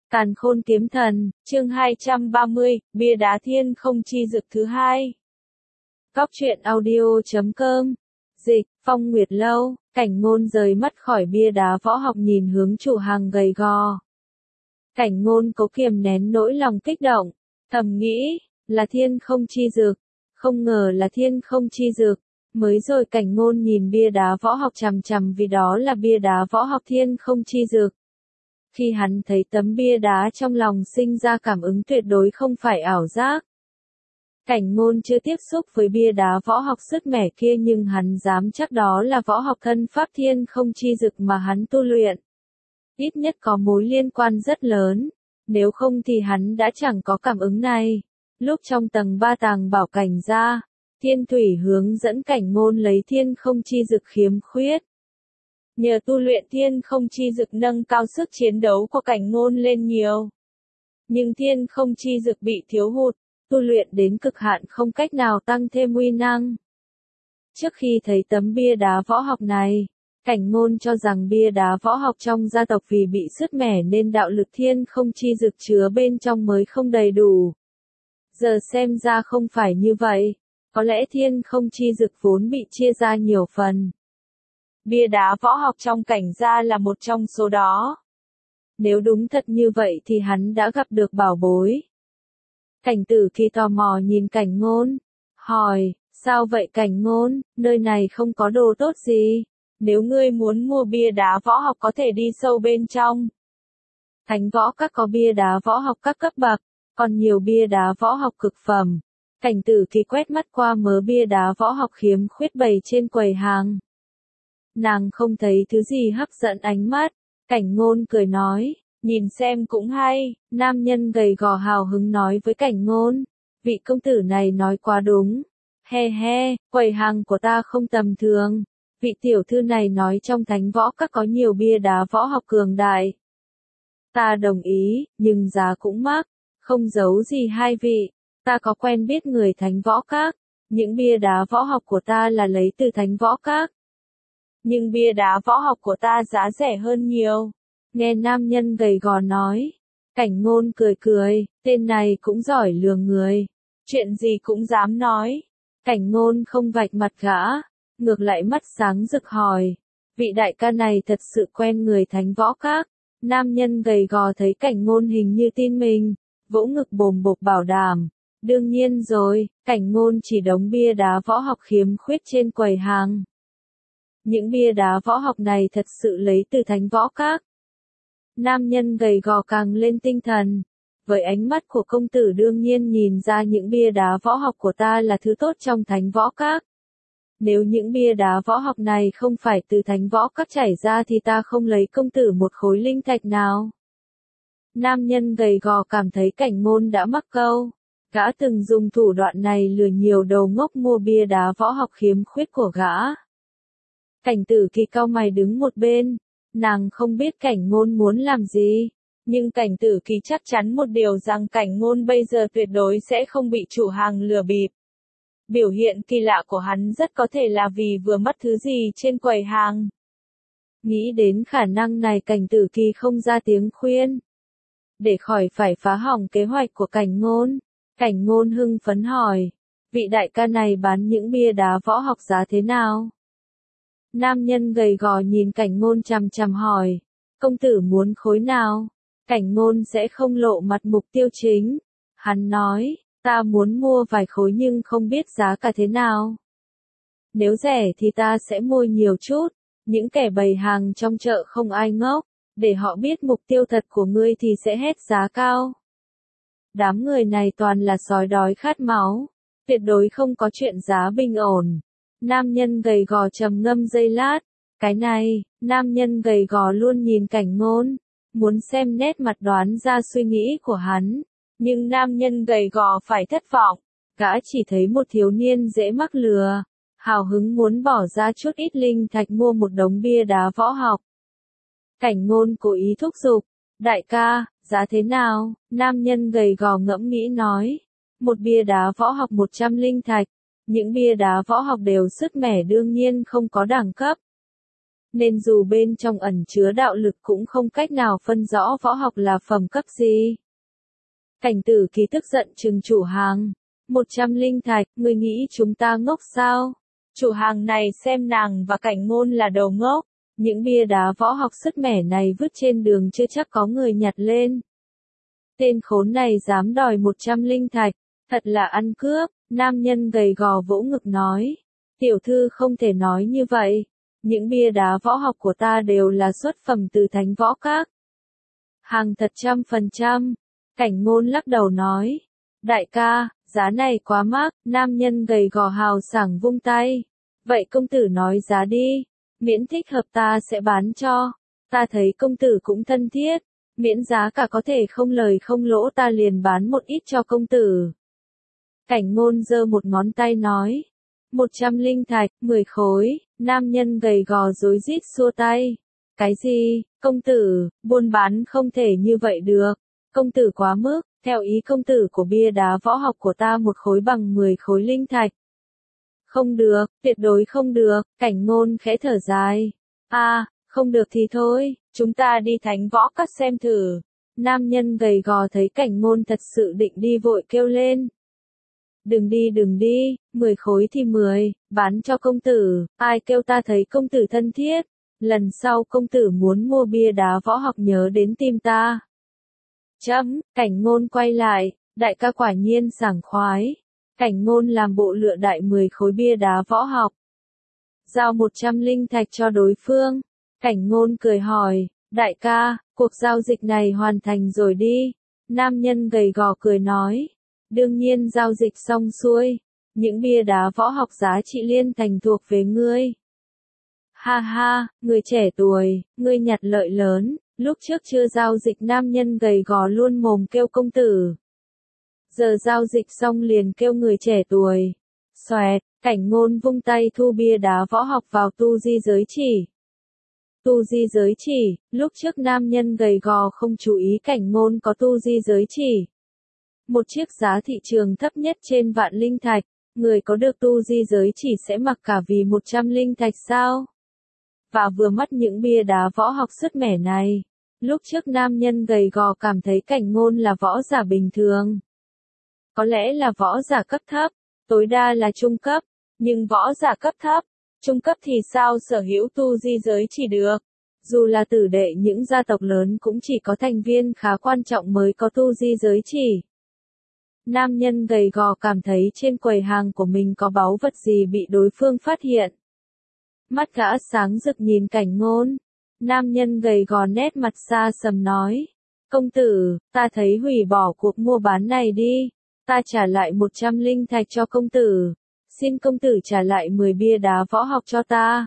Càn Khôn Kiếm Thần, chương 230, bia đá thiên không chi dực thứ hai. Góc truyện audio.com. Dịch, Phong Nguyệt Lâu, Cảnh Ngôn rời mắt khỏi bia đá võ học nhìn hướng chủ hàng gầy gò. Cảnh Ngôn cố kiềm nén nỗi lòng kích động, thầm nghĩ, là thiên không chi dực, không ngờ là thiên không chi dực. Mới rồi Cảnh Ngôn nhìn bia đá võ học chằm chằm vì đó là bia đá võ học thiên không chi dực. Khi hắn thấy tấm bia đá trong lòng sinh ra cảm ứng tuyệt đối không phải ảo giác. Cảnh Ngôn chưa tiếp xúc với bia đá võ học sứt mẻ kia nhưng hắn dám chắc đó là võ học thân pháp thiên không chi dực mà hắn tu luyện. Ít nhất có mối liên quan rất lớn, nếu không thì hắn đã chẳng có cảm ứng này. Lúc trong tầng 3 tàng bảo cảnh ra, Thiên Thủy hướng dẫn Cảnh Ngôn lấy thiên không chi dực khiếm khuyết. Nhờ tu luyện thiên không chi dực nâng cao sức chiến đấu của Cảnh Ngôn lên nhiều. Nhưng thiên không chi dực bị thiếu hụt, tu luyện đến cực hạn không cách nào tăng thêm uy năng. Trước khi thấy tấm bia đá võ học này, Cảnh Ngôn cho rằng bia đá võ học trong gia tộc vì bị sứt mẻ nên đạo lực thiên không chi dực chứa bên trong mới không đầy đủ. Giờ xem ra không phải như vậy, có lẽ thiên không chi dực vốn bị chia ra nhiều phần. Bia đá võ học trong Cảnh gia là một trong số đó. Nếu đúng thật như vậy thì hắn đã gặp được bảo bối. Cảnh Tử Kỳ tò mò nhìn Cảnh Ngôn, hỏi, sao vậy Cảnh Ngôn, nơi này không có đồ tốt gì, nếu ngươi muốn mua bia đá võ học có thể đi sâu bên trong. Thánh võ các có bia đá võ học các cấp bậc, còn nhiều bia đá võ học cực phẩm. Cảnh Tử Kỳ quét mắt qua mớ bia đá võ học khiếm khuyết bày trên quầy hàng. Nàng không thấy thứ gì hấp dẫn ánh mắt, Cảnh Ngôn cười nói, nhìn xem cũng hay, nam nhân gầy gò hào hứng nói với Cảnh Ngôn, vị công tử này nói quá đúng, he he, quầy hàng của ta không tầm thường, vị tiểu thư này nói trong thánh võ các có nhiều bia đá võ học cường đại. Ta đồng ý, nhưng giá cũng mắc, không giấu gì hai vị, ta có quen biết người thánh võ các, những bia đá võ học của ta là lấy từ thánh võ các. Nhưng bia đá võ học của ta giá rẻ hơn nhiều. Nghe nam nhân gầy gò nói. Cảnh Ngôn cười cười, tên này cũng giỏi lừa người. Chuyện gì cũng dám nói. Cảnh Ngôn không vạch mặt gã, ngược lại mắt sáng rực hỏi. Vị đại ca này thật sự quen người thánh võ các. Nam nhân gầy gò thấy Cảnh Ngôn hình như tin mình, vỗ ngực bồm bộp bảo đảm. Đương nhiên rồi, Cảnh Ngôn chỉ đống bia đá võ học khiếm khuyết trên quầy hàng. Những bia đá võ học này thật sự lấy từ thánh võ các. Nam nhân gầy gò càng lên tinh thần. Với ánh mắt của công tử đương nhiên nhìn ra những bia đá võ học của ta là thứ tốt trong thánh võ các. Nếu những bia đá võ học này không phải từ thánh võ các chảy ra thì ta không lấy công tử một khối linh thạch nào. Nam nhân gầy gò cảm thấy Cảnh Ngôn đã mắc câu. Gã từng dùng thủ đoạn này lừa nhiều đầu ngốc mua bia đá võ học khiếm khuyết của gã. Cảnh Tử Kỳ cau mày đứng một bên, nàng không biết Cảnh Ngôn muốn làm gì, nhưng Cảnh Tử Kỳ chắc chắn một điều rằng Cảnh Ngôn bây giờ tuyệt đối sẽ không bị chủ hàng lừa bịp. Biểu hiện kỳ lạ của hắn rất có thể là vì vừa mất thứ gì trên quầy hàng. Nghĩ đến khả năng này Cảnh Tử Kỳ không ra tiếng khuyên. Để khỏi phải phá hỏng kế hoạch của Cảnh Ngôn, Cảnh Ngôn hưng phấn hỏi, vị đại ca này bán những bia đá võ học giá thế nào? Nam nhân gầy gò nhìn Cảnh Ngôn chằm chằm hỏi, công tử muốn khối nào? Cảnh Ngôn sẽ không lộ mặt mục tiêu chính. Hắn nói, ta muốn mua vài khối nhưng không biết giá cả thế nào. Nếu rẻ thì ta sẽ mua nhiều chút, những kẻ bày hàng trong chợ không ai ngốc, để họ biết mục tiêu thật của ngươi thì sẽ hét giá cao. Đám người này toàn là sói đói khát máu, tuyệt đối không có chuyện giá bình ổn. Nam nhân gầy gò trầm ngâm giây lát, cái này, nam nhân gầy gò luôn nhìn Cảnh Ngôn, muốn xem nét mặt đoán ra suy nghĩ của hắn, nhưng nam nhân gầy gò phải thất vọng, gã chỉ thấy một thiếu niên dễ mắc lừa, hào hứng muốn bỏ ra chút ít linh thạch mua một đống bia đá võ học. Cảnh Ngôn cố ý thúc giục, đại ca, giá thế nào? Nam nhân gầy gò ngẫm nghĩ nói, một bia đá võ học 100 linh thạch. Những bia đá võ học đều sứt mẻ đương nhiên không có đẳng cấp. nên dù bên trong ẩn chứa đạo lực cũng không cách nào phân rõ võ học là phẩm cấp gì. Cảnh Tử Ký tức giận trừng chủ hàng. 100 linh thạch, ngươi nghĩ chúng ta ngốc sao? Chủ hàng này xem nàng và Cảnh Ngôn là đồ ngốc. Những bia đá võ học sứt mẻ này vứt trên đường chưa chắc có người nhặt lên. Tên khốn này dám đòi 100 linh thạch, thật là ăn cướp. Nam nhân gầy gò vỗ ngực nói. Tiểu thư không thể nói như vậy. Những bia đá võ học của ta đều là xuất phẩm từ Thánh Võ Các. Hàng thật 100%. Cảnh Ngôn lắc đầu nói. Đại ca, giá này quá mắc. Nam nhân gầy gò hào sảng vung tay. Vậy công tử nói giá đi. Miễn thích hợp ta sẽ bán cho. Ta thấy công tử cũng thân thiết. Miễn giá cả có thể không lời không lỗ ta liền bán một ít cho công tử. Cảnh Ngôn giơ một ngón tay nói. 100 linh thạch, 10 khối. Nam nhân gầy gò rối rít xua tay. Cái gì, công tử, buôn bán không thể như vậy được. Công tử quá mức, theo ý công tử của bia đá võ học của ta một khối bằng 10 khối linh thạch. Không được, tuyệt đối không được. Cảnh Ngôn khẽ thở dài. Không được thì thôi, chúng ta đi Thánh Võ Các xem thử. Nam nhân gầy gò thấy Cảnh Ngôn thật sự định đi vội kêu lên. Đừng đi, 10 khối thì 10, bán cho công tử, ai kêu ta thấy công tử thân thiết. Lần sau công tử muốn mua bia đá võ học nhớ đến tìm ta. Cảnh Ngôn quay lại, đại ca quả nhiên sảng khoái. Cảnh Ngôn làm bộ lựa đại 10 khối bia đá võ học. Giao 100 linh thạch cho đối phương. Cảnh Ngôn cười hỏi, đại ca, cuộc giao dịch này hoàn thành rồi đi. Nam nhân gầy gò cười nói. Đương nhiên giao dịch xong xuôi. Những bia đá võ học giá trị liên thành thuộc về ngươi. Ha ha, người trẻ tuổi, ngươi nhặt lợi lớn. Lúc trước chưa giao dịch nam nhân gầy gò luôn mồm kêu công tử. Giờ giao dịch xong liền kêu người trẻ tuổi. Xoẹt, Cảnh Ngôn vung tay thu bia đá võ học vào tu di giới chỉ. Tu di giới chỉ, lúc trước nam nhân gầy gò không chú ý Cảnh Ngôn có tu di giới chỉ. Một chiếc giá thị trường thấp nhất trên vạn linh thạch, người có được tu di giới chỉ sẽ mặc cả vì 100 linh thạch sao? Và vừa mắt những bia đá võ học sứt mẻ này, lúc trước nam nhân gầy gò cảm thấy Cảnh Ngôn là võ giả bình thường. Có lẽ là võ giả cấp thấp, tối đa là trung cấp, nhưng võ giả cấp thấp, trung cấp thì sao sở hữu tu di giới chỉ được? Dù là tử đệ những gia tộc lớn cũng chỉ có thành viên khá quan trọng mới có tu di giới chỉ. Nam nhân gầy gò cảm thấy trên quầy hàng của mình có báu vật gì bị đối phương phát hiện. Mắt gã sáng rực nhìn Cảnh Ngôn. Nam nhân gầy gò nét mặt xa sầm nói. Công tử, ta thấy hủy bỏ cuộc mua bán này đi. Ta trả lại 100 linh thạch cho công tử. Xin công tử trả lại 10 bia đá võ học cho ta.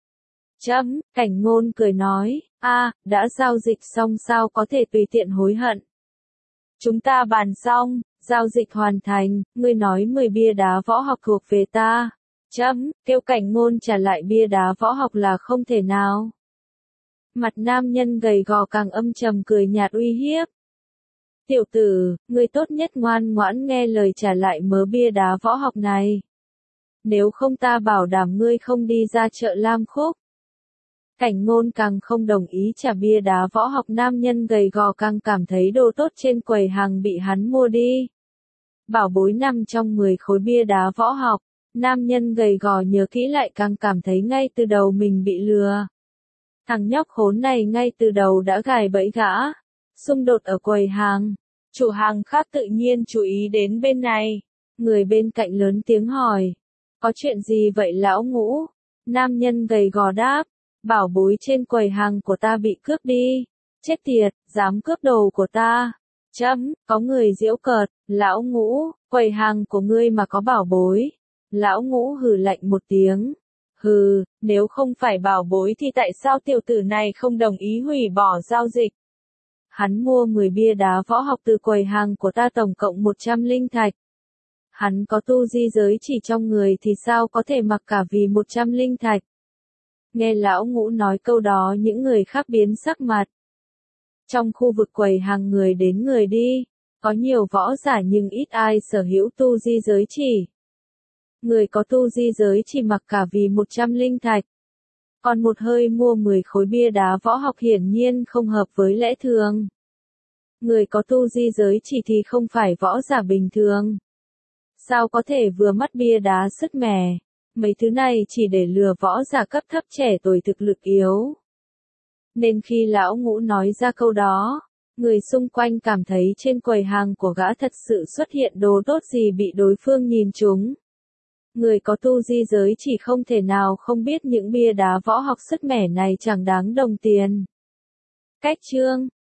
Cảnh Ngôn cười nói. Đã giao dịch xong sao có thể tùy tiện hối hận. Chúng ta bàn xong, giao dịch hoàn thành, ngươi nói 10 bia đá võ học thuộc về ta. Kêu Cảnh Ngôn trả lại bia đá võ học là không thể nào. Mặt nam nhân gầy gò càng âm trầm cười nhạt uy hiếp. Tiểu tử, ngươi tốt nhất ngoan ngoãn nghe lời trả lại mớ bia đá võ học này. Nếu không ta bảo đảm ngươi không đi ra chợ Lam Khúc. Cảnh Ngôn càng không đồng ý trả bia đá võ học, nam nhân gầy gò càng cảm thấy đồ tốt trên quầy hàng bị hắn mua đi. Bảo bối nằm trong 10 khối bia đá võ học, nam nhân gầy gò nhớ kỹ lại càng cảm thấy ngay từ đầu mình bị lừa. Thằng nhóc khốn này ngay từ đầu đã gài bẫy gã. Xung đột ở quầy hàng, chủ hàng khác tự nhiên chú ý đến bên này. Người bên cạnh lớn tiếng hỏi. Có chuyện gì vậy lão Ngũ? Nam nhân gầy gò đáp. Bảo bối trên quầy hàng của ta bị cướp đi. Chết tiệt, dám cướp đồ của ta. Có người giễu cợt, lão Ngũ, quầy hàng của ngươi mà có bảo bối. Lão Ngũ hừ lạnh một tiếng. Hừ, nếu không phải bảo bối thì tại sao tiểu tử này không đồng ý hủy bỏ giao dịch? Hắn mua 10 bia đá võ học từ quầy hàng của ta tổng cộng 100 linh thạch. Hắn có tu di giới chỉ trong người thì sao có thể mặc cả vì 100 linh thạch? Nghe lão Ngũ nói câu đó những người khác biến sắc mặt. Trong khu vực quầy hàng người đến người đi, có nhiều võ giả nhưng ít ai sở hữu tu di giới chỉ. Người có tu di giới chỉ mặc cả vì 100 linh thạch. Còn một hơi mua 10 khối bia đá võ học hiển nhiên không hợp với lẽ thường. Người có tu di giới chỉ thì không phải võ giả bình thường. Sao có thể vừa mắt bia đá sứt mẻ? Mấy thứ này chỉ để lừa võ giả cấp thấp trẻ tuổi thực lực yếu. Nên khi lão Ngũ nói ra câu đó, người xung quanh cảm thấy trên quầy hàng của gã thật sự xuất hiện đồ tốt gì bị đối phương nhìn trúng. Người có tu di giới chỉ không thể nào không biết những bia đá võ học sứt mẻ này chẳng đáng đồng tiền. Cách chương